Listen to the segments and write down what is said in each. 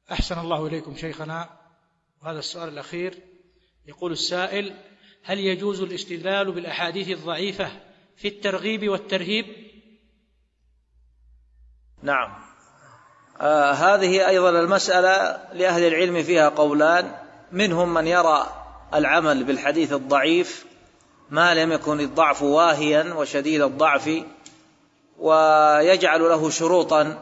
أحسن الله إليكم شيخنا. وهذا السؤال الأخير، يقول السائل: هل يجوز الاستدلال بالأحاديث الضعيفة في الترغيب والترهيب؟ نعم. هذه أيضا المسألة لأهل العلم فيها قولان، منهم من يرى العمل بالحديث الضعيف ما لم يكن الضعف واهيا وشديد الضعف، ويجعل له شروطا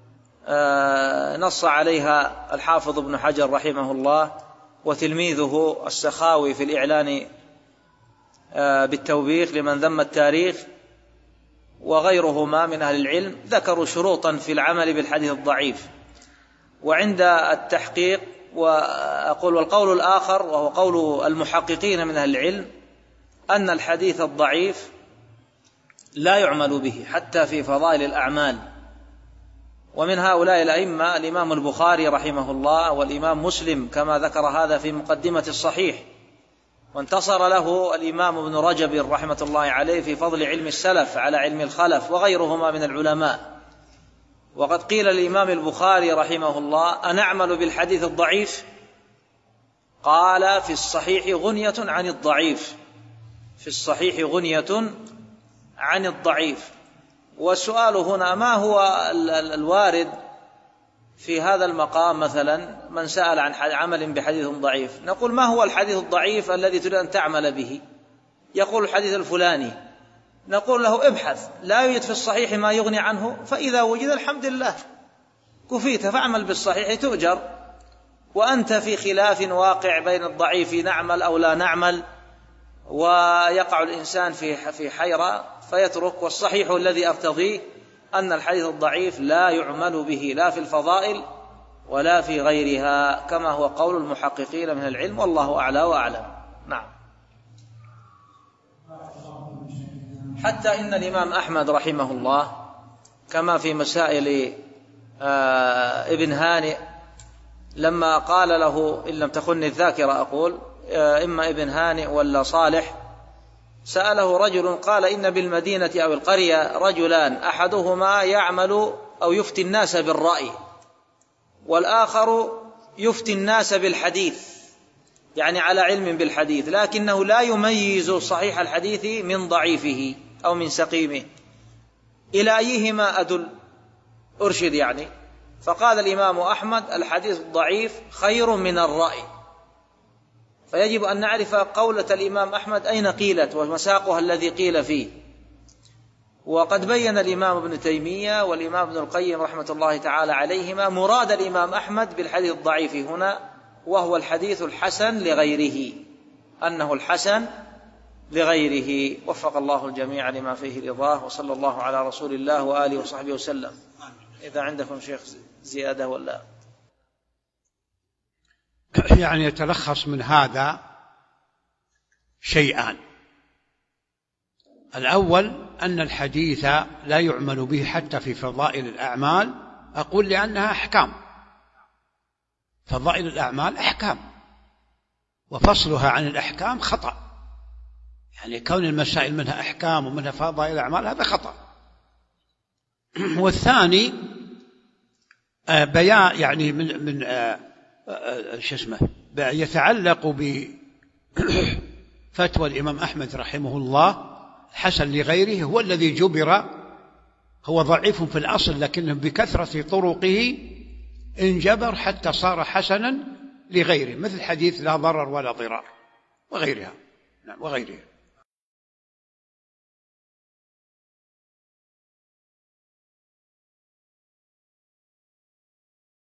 نص عليها الحافظ ابن حجر رحمه الله وتلميذه السخاوي في الإعلان بالتوبيخ لمن ذم التاريخ، وغيرهما من أهل العلم ذكروا شروطا في العمل بالحديث الضعيف. وعند التحقيق، وأقول والقول الآخر وهو قول المحققين من أهل العلم، أن الحديث الضعيف لا يعمل به حتى في فضائل الأعمال. ومن هؤلاء الأئمة الإمام البخاري رحمه الله، والإمام مسلم كما ذكر هذا في مقدمة الصحيح، وانتصر له الإمام ابن رجب رحمة الله عليه في فضل علم السلف على علم الخلف، وغيرهما من العلماء. وقد قيل الإمام البخاري رحمه الله: أنعمل بالحديث الضعيف؟ قال: في الصحيح غنية عن الضعيف، في الصحيح غنية عن الضعيف. والسؤال هنا: ما هو الوارد في هذا المقام؟ مثلا من سأل عن عمل بحديث ضعيف، نقول: ما هو الحديث الضعيف الذي تريد أن تعمل به؟ يقول: الحديث الفلاني. نقول له: ابحث، لا يوجد في الصحيح ما يغني عنه، فإذا وجد الحمد لله كفيت، فاعمل بالصحيح تؤجر. وأنت في خلاف واقع بين الضعيف نعمل أو لا نعمل، ويقع الإنسان في حيرة فيترك. والصحيح الذي أرتضيه أن الحديث الضعيف لا يعمل به لا في الفضائل ولا في غيرها، كما هو قول المحققين من العلم، والله أعلى وأعلم. نعم. حتى إن الإمام أحمد رحمه الله كما في مسائل ابن هانئ، لما قال له، إن لم تخني الذاكرة أقول، إما ابن هانئ ولا صالح، سأله رجل قال: إن بالمدينة أو القرية رجلان، أحدهما يعمل أو يفتي الناس بالرأي، والآخر يفتي الناس بالحديث، يعني على علم بالحديث، لكنه لا يميز صحيح الحديث من ضعيفه أو من سقيمه، إلى أيهما أدل أرشد يعني؟ فقال الإمام أحمد: الحديث الضعيف خير من الرأي. فيجب أن نعرف قولة الإمام أحمد أين قيلت ومساقها الذي قيل فيه. وقد بين الإمام ابن تيمية والإمام ابن القيم رحمة الله تعالى عليهما مراد الإمام أحمد بالحديث الضعيف هنا، وهو الحديث الحسن لغيره، أنه الحسن لغيره. وفق الله الجميع لما فيه رضاه، وصلى الله على رسول الله وآله وصحبه وسلم. إذا عندكم شيخ زيادة ولا؟ يعني يتلخص من هذا شيئان: الأول أن الحديث لا يعمل به حتى في فضائل الأعمال، أقول لأنها أحكام، فضائل الأعمال أحكام، وفصلها عن الأحكام خطأ، يعني كون المسائل منها أحكام ومنها فضائل الأعمال هذا خطأ. والثاني بيان يعني من يتعلق بفتوى الإمام أحمد رحمه الله، حسن لغيره هو الذي جبر، هو ضعيف في الأصل لكنه بكثرة طرقه انجبر حتى صار حسنا لغيره، مثل حديث لا ضرر ولا ضرار وغيرها. وغيرها.